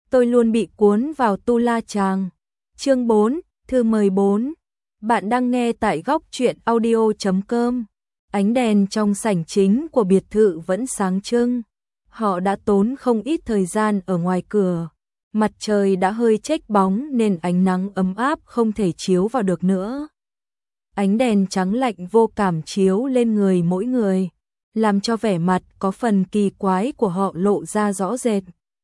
tôi luôn bị cuốn vào tu la chàng. Chương 4, thư mời 4. Bạn đang nghe tại góc truyện audio.com. Ánh đèn trong sảnh chính của biệt thự vẫn sáng trưng. Họ đã tốn không ít thời gian ở ngoài cửa. Mặt trời đã hơi chếch bóng nên ánh nắng ấm áp không thể chiếu vào được nữa. Ánh đèn trắng lạnh vô cảm chiếu lên người mỗi người, làm cho vẻ mặt có phần kỳ quái của họ lộ ra rõ rệt.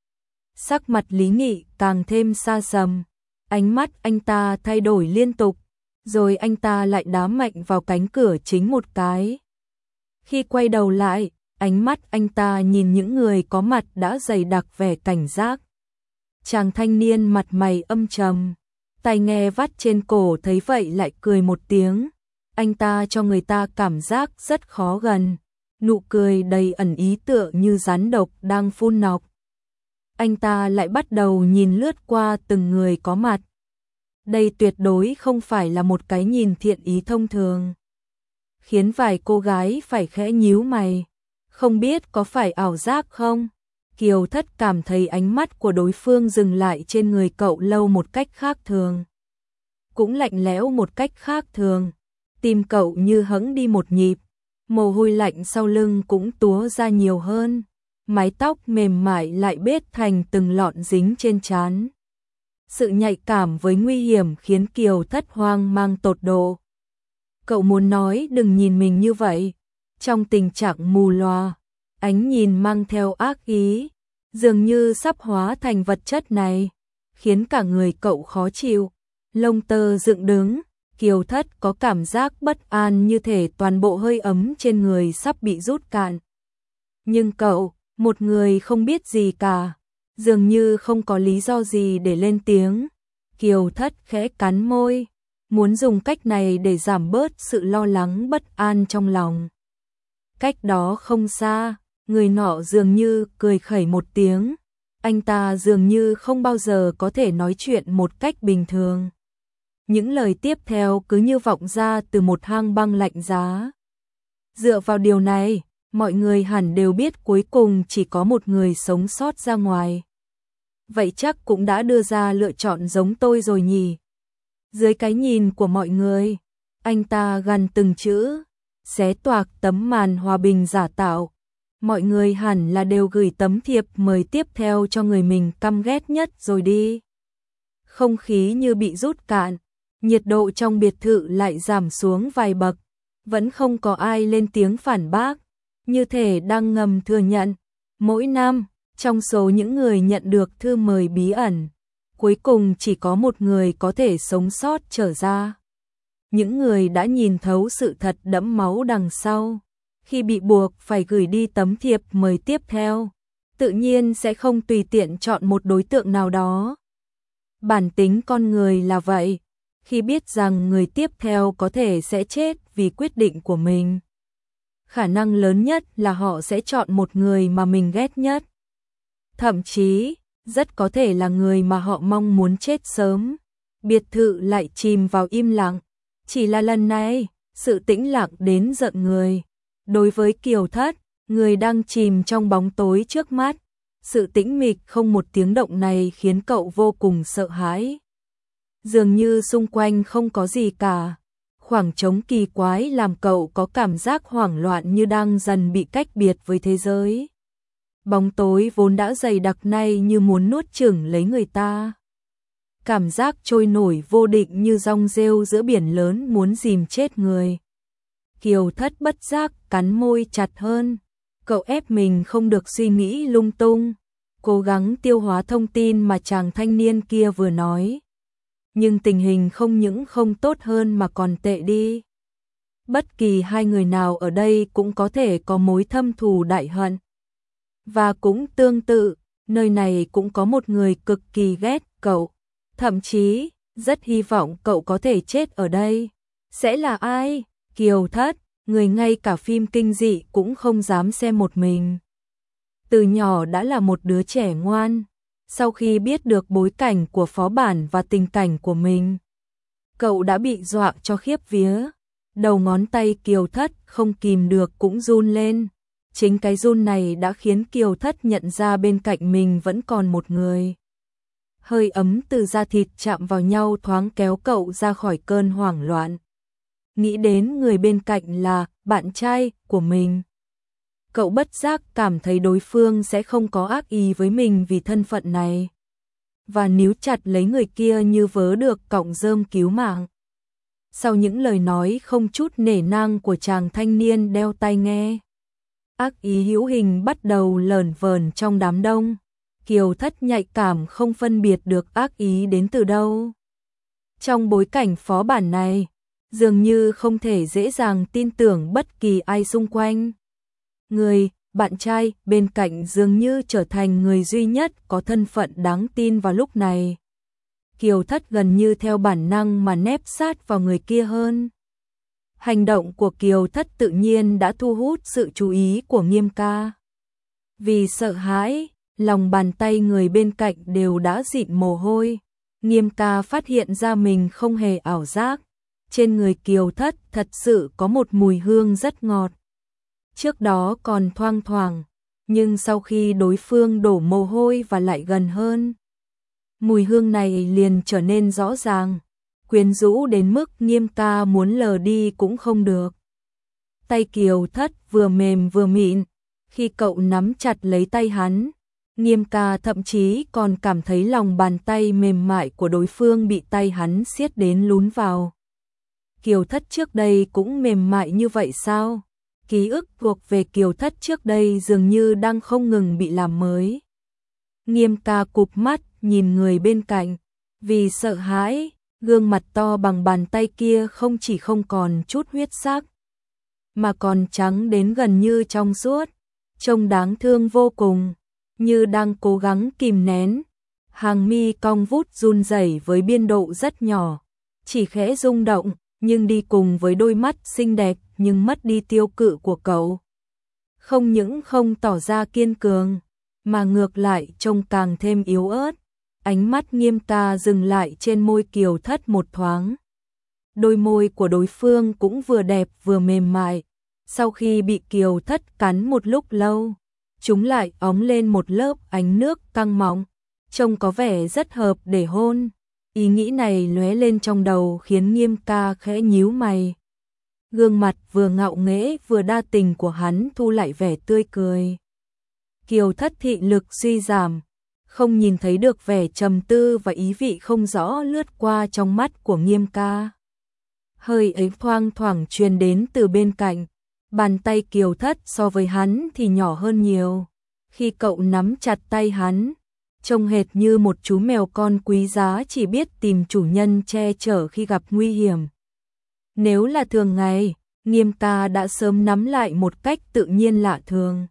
Sắc mặt Lý Nghị càng thêm xa sầm, ánh mắt anh ta thay đổi liên tục, rồi anh ta lại đá mạnh vào cánh cửa chính một cái. Khi quay đầu lại, ánh mắt anh ta nhìn những người có mặt đã dày đặc vẻ cảnh giác. Chàng thanh niên mặt mày âm trầm, tai nghe vắt trên cổ thấy vậy lại cười một tiếng. Anh ta cho người ta cảm giác rất khó gần, nụ cười đầy ẩn ý tựa như rắn độc đang phun nọc. Anh ta lại bắt đầu nhìn lướt qua từng người có mặt. Đây tuyệt đối không phải là một cái nhìn thiện ý thông thường, khiến vài cô gái phải khẽ nhíu mày. Không biết có phải ảo giác không? Kiều Thất cảm thấy ánh mắt của đối phương dừng lại trên người cậu lâu một cách khác thường, cũng lạnh lẽo một cách khác thường. Tim cậu như hẫng đi một nhịp, mồ hôi lạnh sau lưng cũng túa ra nhiều hơn, mái tóc mềm mại lại bết thành từng lọn dính trên trán. Sự nhạy cảm với nguy hiểm khiến Kiều Thất hoang mang tột độ. Cậu muốn nói đừng nhìn mình như vậy, trong tình trạng mù lòa, ánh nhìn mang theo ác ý, dường như sắp hóa thành vật chất này, khiến cả người cậu khó chịu, lông tơ dựng đứng. Kiều Thất có cảm giác bất an như thể toàn bộ hơi ấm trên người sắp bị rút cạn. Nhưng cậu, một người không biết gì cả, dường như không có lý do gì để lên tiếng. Kiều Thất khẽ cắn môi, muốn dùng cách này để giảm bớt sự lo lắng bất an trong lòng. Cách đó không xa, người nọ dường như cười khẩy một tiếng. Anh ta dường như không bao giờ có thể nói chuyện một cách bình thường. Những lời tiếp theo cứ như vọng ra từ một hang băng lạnh giá. Dựa vào điều này, mọi người hẳn đều biết cuối cùng chỉ có một người sống sót ra ngoài. Vậy chắc cũng đã đưa ra lựa chọn giống tôi rồi nhỉ? Dưới cái nhìn của mọi người, anh ta gằn từng chữ, xé toạc tấm màn hòa bình giả tạo. Mọi người hẳn là đều gửi tấm thiệp mời tiếp theo cho người mình căm ghét nhất rồi đi. Không khí như bị rút cạn. Nhiệt độ trong biệt thự lại giảm xuống vài bậc, vẫn không có ai lên tiếng phản bác, như thể đang ngầm thừa nhận. Mỗi năm, trong số những người nhận được thư mời bí ẩn, cuối cùng chỉ có một người có thể sống sót trở ra. Những người đã nhìn thấu sự thật đẫm máu đằng sau, khi bị buộc phải gửi đi tấm thiệp mời tiếp theo, tự nhiên sẽ không tùy tiện chọn một đối tượng nào đó. Bản tính con người là vậy. Khi biết rằng người tiếp theo có thể sẽ chết vì quyết định của mình, khả năng lớn nhất là họ sẽ chọn một người mà mình ghét nhất. Thậm chí, rất có thể là người mà họ mong muốn chết sớm. Biệt thự lại chìm vào im lặng. Chỉ là lần này, sự tĩnh lặng đến giận người. Đối với Kiều Thất, người đang chìm trong bóng tối trước mắt, sự tĩnh mịch không một tiếng động này khiến cậu vô cùng sợ hãi. Dường như xung quanh không có gì cả. Khoảng trống kỳ quái làm cậu có cảm giác hoảng loạn như đang dần bị cách biệt với thế giới. Bóng tối vốn đã dày đặc nay như muốn nuốt chửng lấy người ta. Cảm giác trôi nổi vô định như dong rêu giữa biển lớn muốn dìm chết người. Kiều Thất bất giác cắn môi chặt hơn. Cậu ép mình không được suy nghĩ lung tung, cố gắng tiêu hóa thông tin mà chàng thanh niên kia vừa nói. Nhưng tình hình không những không tốt hơn mà còn tệ đi. Bất kỳ hai người nào ở đây cũng có thể có mối thâm thù đại hận. Và cũng tương tự, nơi này cũng có một người cực kỳ ghét cậu. Thậm chí, rất hy vọng cậu có thể chết ở đây. Sẽ là ai? Kiều Thất, người ngay cả phim kinh dị cũng không dám xem một mình. Từ nhỏ đã là một đứa trẻ ngoan. Sau khi biết được bối cảnh của phó bản và tình cảnh của mình, cậu đã bị dọa cho khiếp vía. Đầu ngón tay Kiều Thất không kìm được cũng run lên. Chính cái run này đã khiến Kiều Thất nhận ra bên cạnh mình vẫn còn một người. hơi ấm từ da thịt chạm vào nhau thoáng kéo cậu ra khỏi cơn hoảng loạn. Nghĩ đến người bên cạnh là bạn trai của mình. Cậu bất giác cảm thấy đối phương sẽ không có ác ý với mình vì thân phận này. Và níu chặt lấy người kia như vớ được cọng rơm cứu mạng. Sau những lời nói không chút nể nang của chàng thanh niên đeo tai nghe, ác ý hữu hình bắt đầu lởn vởn trong đám đông. Kiều Thất nhạy cảm không phân biệt được ác ý đến từ đâu. Trong bối cảnh phó bản này, dường như không thể dễ dàng tin tưởng bất kỳ ai xung quanh. Người, bạn trai bên cạnh dường như trở thành người duy nhất có thân phận đáng tin vào lúc này. Kiều Thất gần như theo bản năng mà nép sát vào người kia hơn. Hành động của Kiều Thất tự nhiên đã thu hút sự chú ý của Nghiêm Ca. Vì sợ hãi, lòng bàn tay người bên cạnh đều đã dịn mồ hôi. Nghiêm Ca phát hiện ra mình không hề ảo giác. Trên người Kiều Thất thật sự có một mùi hương rất ngọt. Trước đó còn thoang thoảng, nhưng sau khi đối phương đổ mồ hôi và lại gần hơn, mùi hương này liền trở nên rõ ràng, quyến rũ đến mức Nghiêm Ca muốn lờ đi cũng không được. Tay Kiều Thất vừa mềm vừa mịn, khi cậu nắm chặt lấy tay hắn, Nghiêm Ca thậm chí còn cảm thấy lòng bàn tay mềm mại của đối phương bị tay hắn siết đến lún vào. Kiều Thất trước đây cũng mềm mại như vậy sao? Ký ức thuộc về Kiều Thất trước đây dường như đang không ngừng bị làm mới. Nghiêm Ca cụp mắt nhìn người bên cạnh, vì sợ hãi, gương mặt to bằng bàn tay kia không chỉ không còn chút huyết sắc, mà còn trắng đến gần như trong suốt, trông đáng thương vô cùng, như đang cố gắng kìm nén. Hàng mi cong vút run rẩy với biên độ rất nhỏ, chỉ khẽ rung động, nhưng đi cùng với đôi mắt xinh đẹp nhưng mất đi tiêu cự của cậu. Không những không tỏ ra kiên cường, mà ngược lại trông càng thêm yếu ớt. Ánh mắt Nghiêm Ca dừng lại trên môi Kiều Thất một thoáng. Đôi môi của đối phương cũng vừa đẹp vừa mềm mại. Sau khi bị Kiều Thất cắn một lúc lâu, chúng lại óng lên một lớp ánh nước căng mọng, trông có vẻ rất hợp để hôn. Ý nghĩ này lóe lên trong đầu khiến Nghiêm Ca khẽ nhíu mày. Gương mặt vừa ngạo nghễ vừa đa tình của hắn thu lại vẻ tươi cười. Kiều Thất thị lực suy giảm, không nhìn thấy được vẻ trầm tư và ý vị không rõ lướt qua trong mắt của Nghiêm Ca. Hơi ấy thoang thoảng truyền đến từ bên cạnh, bàn tay Kiều Thất so với hắn thì nhỏ hơn nhiều. Khi cậu nắm chặt tay hắn, trông hệt như một chú mèo con quý giá chỉ biết tìm chủ nhân che chở khi gặp nguy hiểm. Nếu là thường ngày, Nghiêm Ca đã sớm nắm lại một cách tự nhiên lạ thường.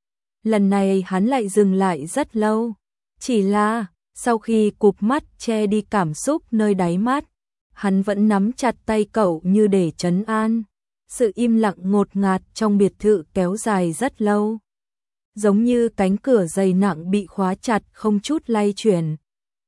Lần này hắn lại dừng lại rất lâu. Chỉ là, sau khi cụp mắt che đi cảm xúc nơi đáy mắt, hắn vẫn nắm chặt tay cậu như để trấn an. Sự im lặng ngột ngạt trong biệt thự kéo dài rất lâu. Giống như cánh cửa dày nặng bị khóa chặt không chút lay chuyển.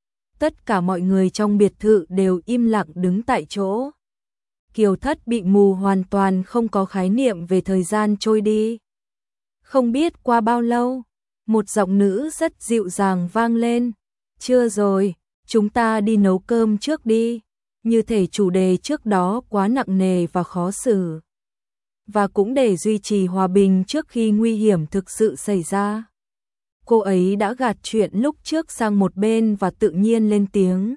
Tất cả mọi người trong biệt thự đều im lặng đứng tại chỗ. Kiều Thất bị mù hoàn toàn không có khái niệm về thời gian trôi đi. Không biết qua bao lâu, một giọng nữ rất dịu dàng vang lên. Chưa rồi, chúng ta đi nấu cơm trước đi. Như thể chủ đề trước đó quá nặng nề và khó xử. Và cũng để duy trì hòa bình trước khi nguy hiểm thực sự xảy ra. Cô ấy đã gạt chuyện lúc trước sang một bên và tự nhiên lên tiếng.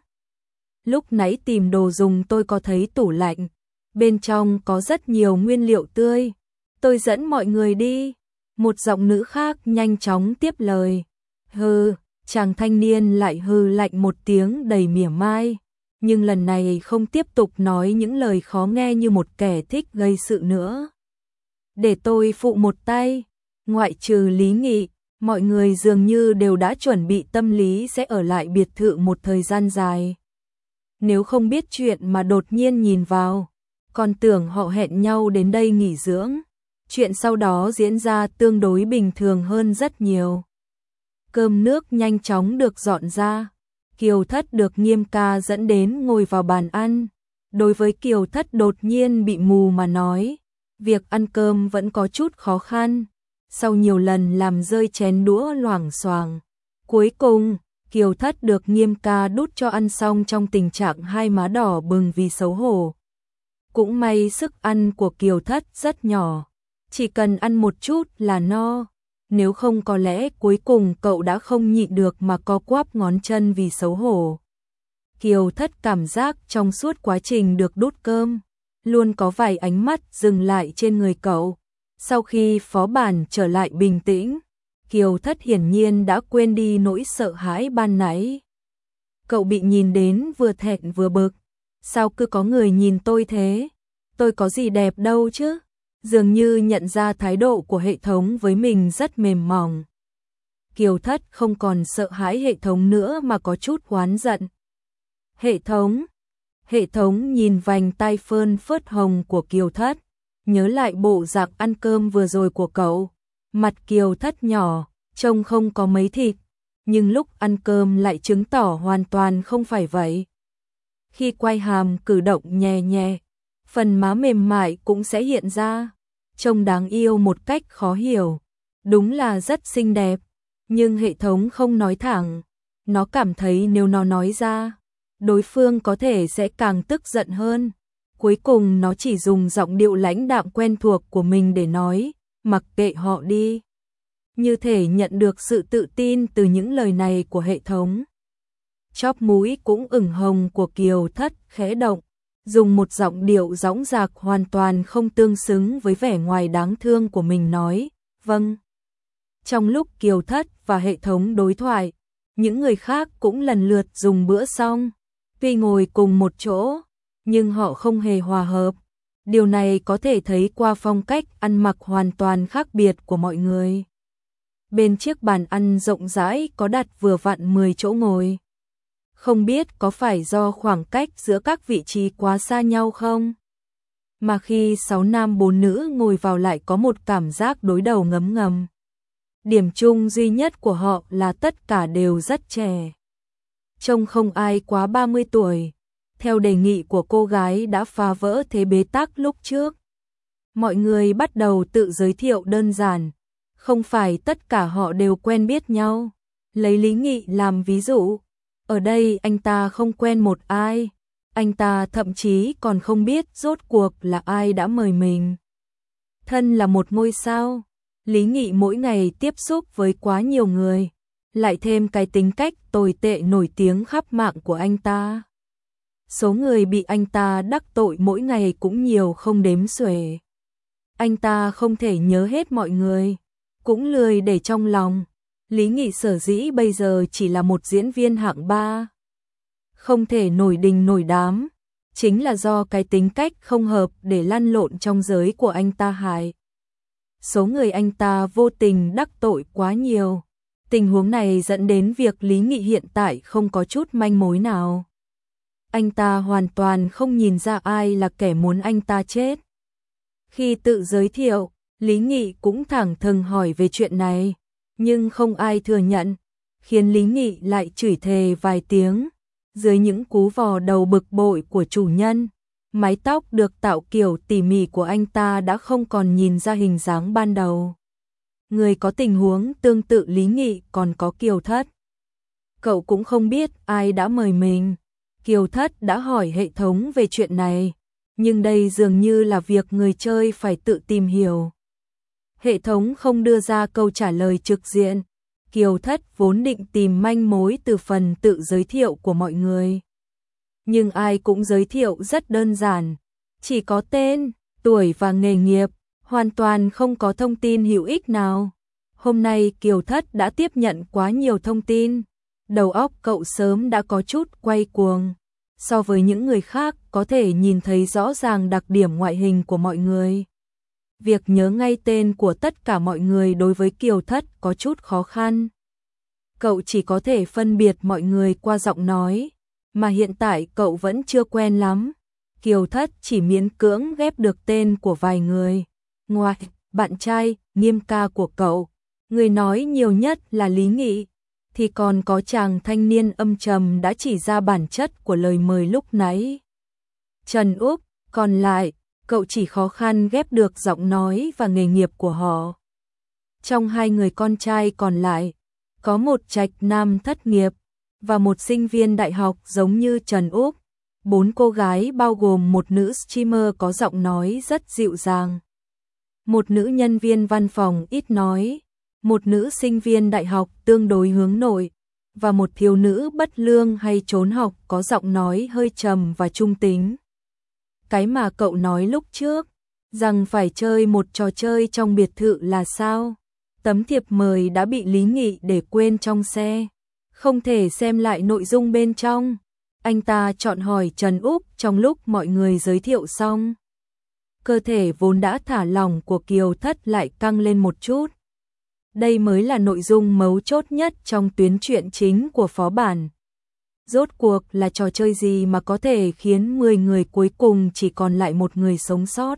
Lúc nãy tìm đồ dùng tôi có thấy tủ lạnh. Bên trong có rất nhiều nguyên liệu tươi. Tôi dẫn mọi người đi. Một giọng nữ khác nhanh chóng tiếp lời. Hừ, chàng thanh niên lại hừ lạnh một tiếng đầy mỉa mai. Nhưng lần này không tiếp tục nói những lời khó nghe như một kẻ thích gây sự nữa. Để tôi phụ một tay. Ngoại trừ Lý Nghị, mọi người dường như đều đã chuẩn bị tâm lý sẽ ở lại biệt thự một thời gian dài. Nếu không biết chuyện mà đột nhiên nhìn vào, còn tưởng họ hẹn nhau đến đây nghỉ dưỡng. Chuyện sau đó diễn ra tương đối bình thường hơn rất nhiều. Cơm nước nhanh chóng được dọn ra. Kiều Thất được Nghiêm Ca dẫn đến ngồi vào bàn ăn. Đối với Kiều Thất đột nhiên bị mù mà nói, việc ăn cơm vẫn có chút khó khăn. Sau nhiều lần làm rơi chén đũa loảng xoảng, cuối cùng Kiều Thất được Nghiêm ca đút cho ăn xong trong tình trạng hai má đỏ bừng vì xấu hổ. Cũng may sức ăn của Kiều Thất rất nhỏ, chỉ cần ăn một chút là no, nếu không có lẽ cuối cùng cậu đã không nhịn được mà co quắp ngón chân vì xấu hổ. Kiều Thất cảm giác trong suốt quá trình được đút cơm, luôn có vài ánh mắt dừng lại trên người cậu. Sau khi phó bản trở lại bình tĩnh, Kiều Thất hiển nhiên đã quên đi nỗi sợ hãi ban nãy. Cậu bị nhìn đến vừa thẹn vừa bực. Sao cứ có người nhìn tôi thế? Tôi có gì đẹp đâu chứ? Dường như nhận ra thái độ của hệ thống với mình rất mềm mỏng. Kiều Thất không còn sợ hãi hệ thống nữa mà có chút oán giận. Hệ thống nhìn vành tai phơn phớt hồng của Kiều Thất, nhớ lại bộ dạng ăn cơm vừa rồi của cậu. Mặt Kiều Thất nhỏ, trông không có mấy thịt, nhưng lúc ăn cơm lại chứng tỏ hoàn toàn không phải vậy. Khi quay hàm cử động nhẹ nhẹ, phần má mềm mại cũng sẽ hiện ra, trông đáng yêu một cách khó hiểu. Đúng là rất xinh đẹp, nhưng hệ thống không nói thẳng. Nó cảm thấy nếu nó nói ra, đối phương có thể sẽ càng tức giận hơn. Cuối cùng nó chỉ dùng giọng điệu lãnh đạm quen thuộc của mình để nói, mặc kệ họ đi. Như thể nhận được sự tự tin từ những lời này của hệ thống. Chóp mũi cũng ửng hồng của Kiều Thất khẽ động, dùng một giọng điệu dõng dạc hoàn toàn không tương xứng với vẻ ngoài đáng thương của mình nói, vâng. Trong lúc Kiều Thất và hệ thống đối thoại, những người khác cũng lần lượt dùng bữa xong. Tuy ngồi cùng một chỗ, nhưng họ không hề hòa hợp. Điều này có thể thấy qua phong cách ăn mặc hoàn toàn khác biệt của mọi người. Bên chiếc bàn ăn rộng rãi có đặt vừa vặn 10 chỗ ngồi. Không biết có phải do khoảng cách giữa các vị trí quá xa nhau không? Mà khi 6 nam 4 nữ ngồi vào lại có một cảm giác đối đầu ngấm ngầm. Điểm chung duy nhất của họ là tất cả đều rất trẻ. Trông không ai quá 30 tuổi. Theo đề nghị của cô gái đã phá vỡ thế bế tắc lúc trước. Mọi người bắt đầu tự giới thiệu đơn giản. Không phải tất cả họ đều quen biết nhau. Lấy Lý Nghị làm ví dụ. Ở đây anh ta không quen một ai. Anh ta thậm chí còn không biết rốt cuộc là ai đã mời mình. Thân là một ngôi sao. Lý Nghị mỗi ngày tiếp xúc với quá nhiều người. Lại thêm cái tính cách tồi tệ nổi tiếng khắp mạng của anh ta. Số người bị anh ta đắc tội mỗi ngày cũng nhiều không đếm xuể. Anh ta không thể nhớ hết mọi người, cũng lười để trong lòng. Lý Nghị sở dĩ bây giờ chỉ là một diễn viên hạng 3. Không thể nổi đình nổi đám, chính là do cái tính cách không hợp để lăn lộn trong giới của anh ta hại. Số người anh ta vô tình đắc tội quá nhiều. Tình huống này dẫn đến việc Lý Nghị hiện tại không có chút manh mối nào. Anh ta hoàn toàn không nhìn ra ai là kẻ muốn anh ta chết. Khi tự giới thiệu, Lý Nghị cũng thẳng thừng hỏi về chuyện này, nhưng không ai thừa nhận, khiến Lý Nghị lại chửi thề vài tiếng. Dưới những cú vò đầu bực bội của chủ nhân, mái tóc được tạo kiểu tỉ mỉ của anh ta đã không còn nhìn ra hình dáng ban đầu. Người có tình huống tương tự Lý Nghị còn có Kiều Thất. Cậu cũng không biết ai đã mời mình. Kiều Thất đã hỏi hệ thống về chuyện này, nhưng đây dường như là việc người chơi phải tự tìm hiểu. Hệ thống không đưa ra câu trả lời trực diện. Kiều Thất vốn định tìm manh mối từ phần tự giới thiệu của mọi người. Nhưng ai cũng giới thiệu rất đơn giản, chỉ có tên, tuổi và nghề nghiệp, hoàn toàn không có thông tin hữu ích nào. Hôm nay Kiều Thất đã tiếp nhận quá nhiều thông tin, đầu óc cậu sớm đã có chút quay cuồng. So với những người khác có thể nhìn thấy rõ ràng đặc điểm ngoại hình của mọi người. Việc nhớ ngay tên của tất cả mọi người đối với Kiều Thất có chút khó khăn. Cậu chỉ có thể phân biệt mọi người qua giọng nói, mà hiện tại cậu vẫn chưa quen lắm. Kiều Thất chỉ miễn cưỡng ghép được tên của vài người. Ngoài bạn trai, Nghiêm ca của cậu, người nói nhiều nhất là Lý Nghị, thì còn có chàng thanh niên âm trầm đã chỉ ra bản chất của lời mời lúc nãy. Trần Úc, còn lại, cậu chỉ khó khăn ghép được giọng nói và nghề nghiệp của họ. Trong hai người con trai còn lại, có một trạch nam thất nghiệp, và một sinh viên đại học giống như Trần Úc. 4 cô gái bao gồm một nữ streamer có giọng nói rất dịu dàng, một nữ nhân viên văn phòng ít nói, một nữ sinh viên đại học tương đối hướng nội, và một thiếu nữ bất lương hay trốn học có giọng nói hơi trầm và trung tính. Cái mà cậu nói lúc trước, rằng phải chơi một trò chơi trong biệt thự là sao? Tấm thiệp mời đã bị Lý Nghị để quên trong xe, không thể xem lại nội dung bên trong. Anh ta chọn hỏi Trần Úc trong lúc mọi người giới thiệu xong. Cơ thể vốn đã thả lỏng của Kiều Thất lại căng lên một chút. Đây mới là nội dung mấu chốt nhất trong tuyến truyện chính của phó bản. Rốt cuộc là trò chơi gì mà có thể khiến 10 người cuối cùng chỉ còn lại một người sống sót?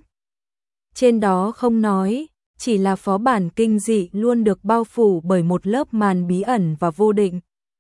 Trên đó không nói, chỉ là phó bản kinh dị luôn được bao phủ bởi một lớp màn bí ẩn và vô định.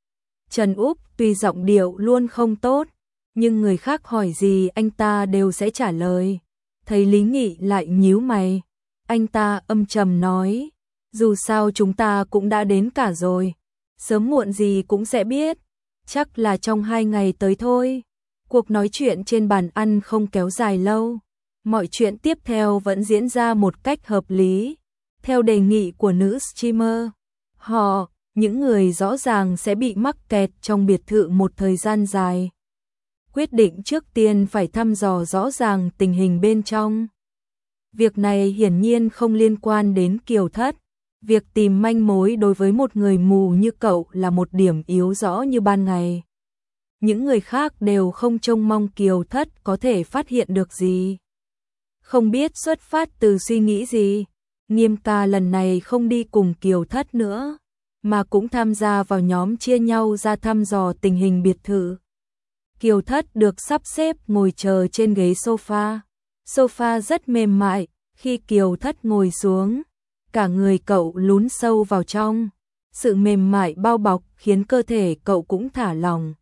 Trần Úc tuy giọng điệu luôn không tốt, nhưng người khác hỏi gì anh ta đều sẽ trả lời. Thấy Lý Nghị lại nhíu mày, anh ta âm trầm nói, dù sao chúng ta cũng đã đến cả rồi, sớm muộn gì cũng sẽ biết, chắc là trong 2 ngày tới thôi. Cuộc nói chuyện trên bàn ăn không kéo dài lâu, mọi chuyện tiếp theo vẫn diễn ra một cách hợp lý, theo đề nghị của nữ streamer. Họ, những người rõ ràng sẽ bị mắc kẹt trong biệt thự một thời gian dài, quyết định trước tiên phải thăm dò rõ ràng tình hình bên trong. Việc này hiển nhiên không liên quan đến Kiều Thất. Việc tìm manh mối đối với một người mù như cậu là một điểm yếu rõ như ban ngày. Những người khác đều không trông mong Kiều Thất có thể phát hiện được gì. Không biết xuất phát từ suy nghĩ gì, Nghiêm ca lần này không đi cùng Kiều Thất nữa, mà cũng tham gia vào nhóm chia nhau ra thăm dò tình hình biệt thự. Kiều Thất được sắp xếp ngồi chờ trên ghế sofa. Sofa rất mềm mại, khi Kiều Thất ngồi xuống, cả người cậu lún sâu vào trong. Sự mềm mại bao bọc khiến cơ thể cậu cũng thả lỏng.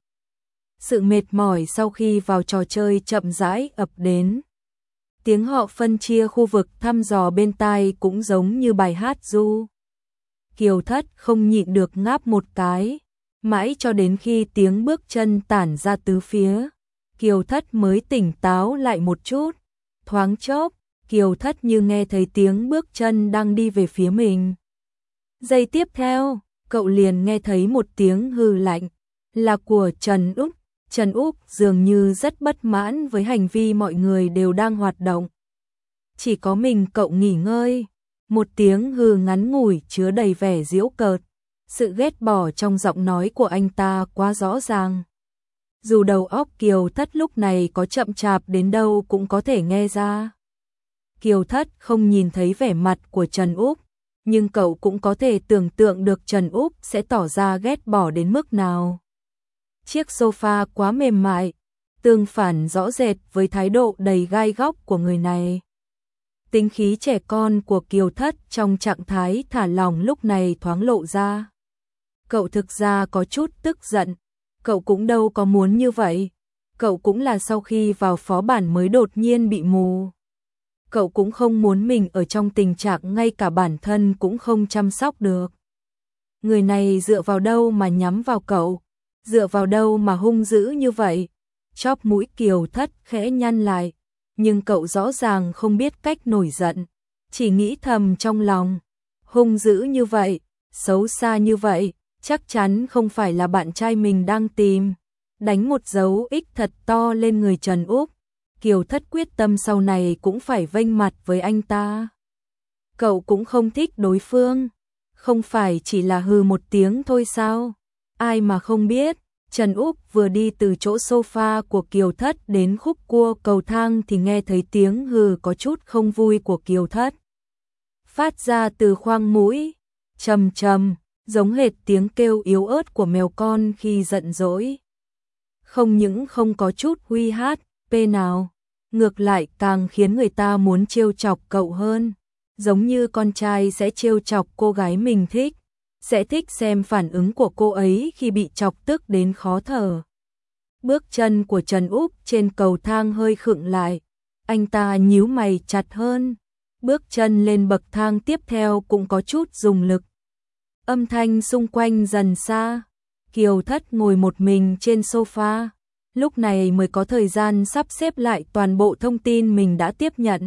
Sự mệt mỏi sau khi vào trò chơi chậm rãi ập đến. Tiếng họ phân chia khu vực thăm dò bên tai cũng giống như bài hát ru. Kiều Thất không nhịn được ngáp một cái, mãi cho đến khi tiếng bước chân tản ra tứ phía, Kiều Thất mới tỉnh táo lại một chút. Thoáng chốc, Kiều Thất như nghe thấy tiếng bước chân đang đi về phía mình. Giây tiếp theo, cậu liền nghe thấy một tiếng hừ lạnh, là của Trần Úc. Trần Úc dường như rất bất mãn với hành vi mọi người đều đang hoạt động. Chỉ có mình cậu nghỉ ngơi. Một tiếng hừ ngắn ngủi chứa đầy vẻ giễu cợt. Sự ghét bỏ trong giọng nói của anh ta quá rõ ràng. Dù đầu óc Kiều Thất lúc này có chậm chạp đến đâu cũng có thể nghe ra. Kiều Thất không nhìn thấy vẻ mặt của Trần Úc, nhưng cậu cũng có thể tưởng tượng được Trần Úc sẽ tỏ ra ghét bỏ đến mức nào. Chiếc sofa quá mềm mại, tương phản rõ rệt với thái độ đầy gai góc của người này. Tính khí trẻ con của Kiều Thất trong trạng thái thả lỏng lúc này thoáng lộ ra. Cậu thực ra có chút tức giận, cậu cũng đâu có muốn như vậy. Cậu cũng là sau khi vào phó bản mới đột nhiên bị mù. Cậu cũng không muốn mình ở trong tình trạng ngay cả bản thân cũng không chăm sóc được. Người này dựa vào đâu mà nhắm vào cậu, dựa vào đâu mà hung dữ như vậy. Chóp mũi Kiều Thất khẽ nhăn lại, nhưng cậu rõ ràng không biết cách nổi giận, chỉ nghĩ thầm trong lòng, hung dữ như vậy, xấu xa như vậy, chắc chắn không phải là bạn trai mình đang tìm. Đánh một dấu X thật to lên người Trần Úc, Kiều Thất quyết tâm sau này cũng phải vênh mặt với anh ta. Cậu cũng không thích đối phương, không phải chỉ là hừ một tiếng thôi sao? Ai mà không biết, Trần Úc vừa đi từ chỗ sofa của Kiều Thất đến khúc cua cầu thang thì nghe thấy tiếng hừ có chút không vui của Kiều Thất. Phát ra từ khoang mũi, trầm trầm, giống hệt tiếng kêu yếu ớt của mèo con khi giận dỗi. Không những không có chút huy hát, pê nào, ngược lại càng khiến người ta muốn trêu chọc cậu hơn. Giống như con trai sẽ trêu chọc cô gái mình thích, sẽ thích xem phản ứng của cô ấy khi bị chọc tức đến khó thở. Bước chân của Trần Úc trên cầu thang hơi khựng lại, anh ta nhíu mày chặt hơn. Bước chân lên bậc thang tiếp theo cũng có chút dùng lực. Âm thanh xung quanh dần xa, Kiều Thất ngồi một mình trên sofa, lúc này mới có thời gian sắp xếp lại toàn bộ thông tin mình đã tiếp nhận.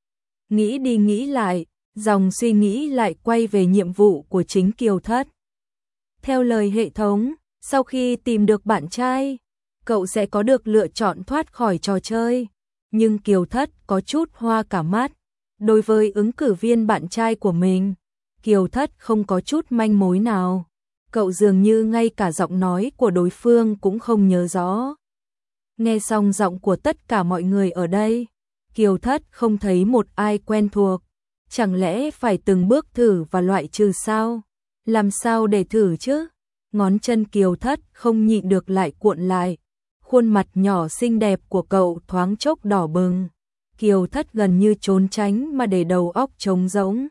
Nghĩ đi nghĩ lại, dòng suy nghĩ lại quay về nhiệm vụ của chính Kiều Thất. Theo lời hệ thống, sau khi tìm được bạn trai, cậu sẽ có được lựa chọn thoát khỏi trò chơi. Nhưng Kiều Thất có chút hoa cả mắt. Đối với ứng cử viên bạn trai của mình, Kiều Thất không có chút manh mối nào. Cậu dường như ngay cả giọng nói của đối phương cũng không nhớ rõ. Nghe xong giọng của tất cả mọi người ở đây, Kiều Thất không thấy một ai quen thuộc. Chẳng lẽ phải từng bước thử và loại trừ sao? Làm sao để thử chứ? Ngón chân Kiều Thất không nhịn được lại cuộn lại. Khuôn mặt nhỏ xinh đẹp của cậu thoáng chốc đỏ bừng. Kiều Thất gần như trốn tránh mà để đầu óc trống rỗng.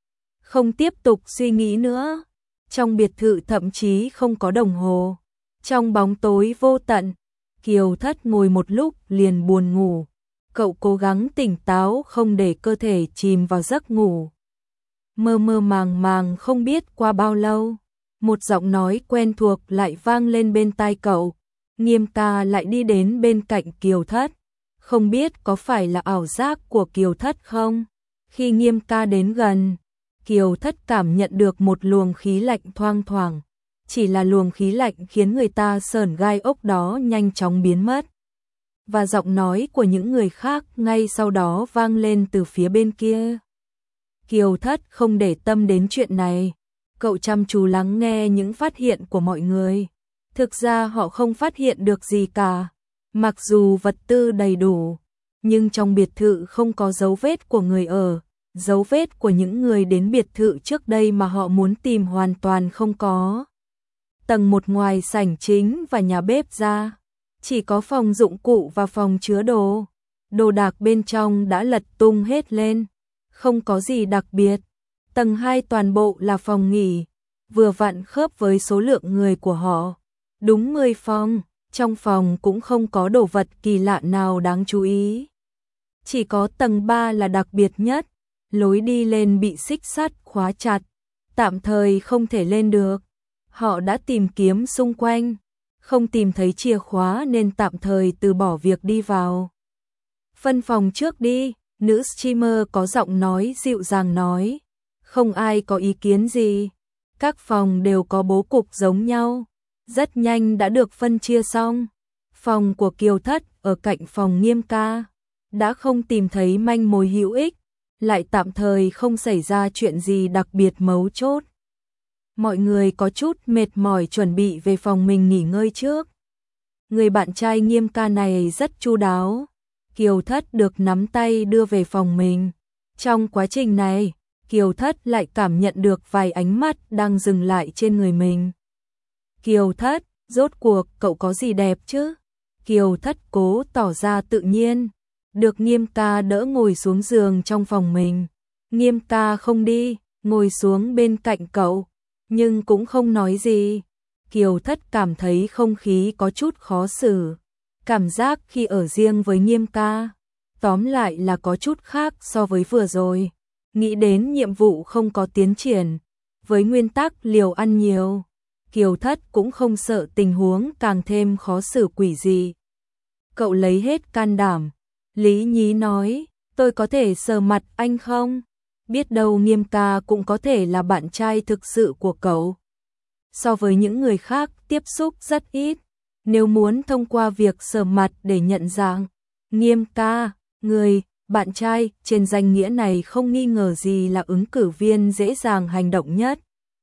Không tiếp tục suy nghĩ nữa. Trong biệt thự thậm chí không có đồng hồ. Trong bóng tối vô tận, Kiều Thất ngồi một lúc liền buồn ngủ. Cậu cố gắng tỉnh táo không để cơ thể chìm vào giấc ngủ. Mơ mơ màng màng không biết qua bao lâu, một giọng nói quen thuộc lại vang lên bên tai cậu. Nghiêm ca lại đi đến bên cạnh Kiều Thất. Không biết có phải là ảo giác của Kiều Thất không? Khi Nghiêm ca đến gần, Kiều Thất cảm nhận được một luồng khí lạnh thoang thoảng. Chỉ là luồng khí lạnh khiến người ta sởn gai ốc đó nhanh chóng biến mất. Và giọng nói của những người khác ngay sau đó vang lên từ phía bên kia. Kiều Thất không để tâm đến chuyện này. Cậu chăm chú lắng nghe những phát hiện của mọi người. Thực ra họ không phát hiện được gì cả. Mặc dù vật tư đầy đủ, nhưng trong biệt thự không có dấu vết của người ở. Dấu vết của những người đến biệt thự trước đây mà họ muốn tìm hoàn toàn không có. Tầng 1 ngoài sảnh chính và nhà bếp ra, chỉ có phòng dụng cụ và phòng chứa đồ. Đồ đạc bên trong đã lật tung hết lên, không có gì đặc biệt. Tầng 2 toàn bộ là phòng nghỉ, vừa vặn khớp với số lượng người của họ. Đúng 10 phòng, trong phòng cũng không có đồ vật kỳ lạ nào đáng chú ý. Chỉ có tầng 3 là đặc biệt nhất, lối đi lên bị xích sắt khóa chặt, tạm thời không thể lên được. Họ đã tìm kiếm xung quanh, không tìm thấy chìa khóa nên tạm thời từ bỏ việc đi vào. Phân phòng trước đi, nữ streamer có giọng nói dịu dàng nói. Không ai có ý kiến gì, các phòng đều có bố cục giống nhau. Rất nhanh đã được phân chia xong. Phòng của Kiều Thất ở cạnh phòng Nghiêm ca, đã không tìm thấy manh mối hữu ích, lại tạm thời không xảy ra chuyện gì đặc biệt mấu chốt. Mọi người có chút mệt mỏi chuẩn bị về phòng mình nghỉ ngơi trước. Người bạn trai Nghiêm ca này rất chu đáo. Kiều Thất được nắm tay đưa về phòng mình. Trong quá trình này, Kiều Thất lại cảm nhận được vài ánh mắt đang dừng lại trên người mình. Kiều Thất, rốt cuộc cậu có gì đẹp chứ? Kiều Thất cố tỏ ra tự nhiên. Được Nghiêm ca đỡ ngồi xuống giường trong phòng mình. Nghiêm ca không đi, ngồi xuống bên cạnh cậu, nhưng cũng không nói gì. Kiều Thất cảm thấy không khí có chút khó xử. Cảm giác khi ở riêng với Nghiêm ca, tóm lại là có chút khác so với vừa rồi. Nghĩ đến nhiệm vụ không có tiến triển, với nguyên tắc liều ăn nhiều, Kiều Thất cũng không sợ tình huống càng thêm khó xử quỷ gì. Cậu lấy hết can đảm. Lý Nhí nói, tôi có thể sờ mặt anh không? Biết đâu Nghiêm ca cũng có thể là bạn trai thực sự của cậu. So với những người khác tiếp xúc rất ít, nếu muốn thông qua việc sờ mặt để nhận dạng, Nghiêm ca, người, bạn trai trên danh nghĩa này không nghi ngờ gì là ứng cử viên dễ dàng hành động nhất.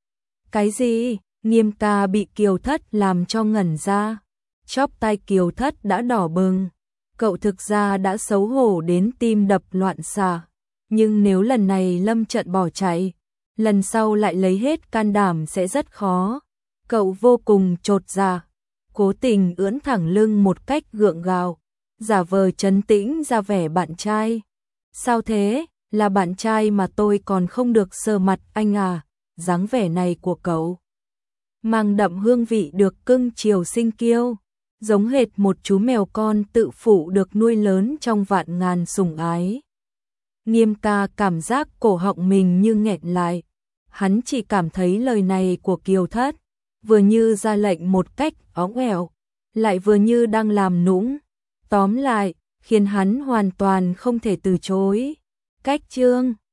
Cái gì? Nghiêm ca bị Kiều Thất làm cho ngẩn ra. Chóp tai Kiều Thất đã đỏ bừng. Cậu thực ra đã xấu hổ đến tim đập loạn xạ. Nhưng nếu lần này lâm trận bỏ chạy, lần sau lại lấy hết can đảm sẽ rất khó. Cậu vô cùng chột dạ, cố tình ưỡn thẳng lưng một cách gượng gạo, giả vờ trấn tĩnh ra vẻ bạn trai. Sao thế? Là bạn trai mà tôi còn không được sờ mặt anh à? Dáng vẻ này của cậu mang đậm hương vị được cưng chiều sinh kiêu, giống hệt một chú mèo con tự phụ được nuôi lớn trong vạn ngàn sủng ái. Nghiêm ca cảm giác cổ họng mình như nghẹn lại. Hắn chỉ cảm thấy lời này của Kiều Thất vừa như ra lệnh một cách óng ẻo, lại vừa như đang làm nũng. Tóm lại, khiến hắn hoàn toàn không thể từ chối. Cách chương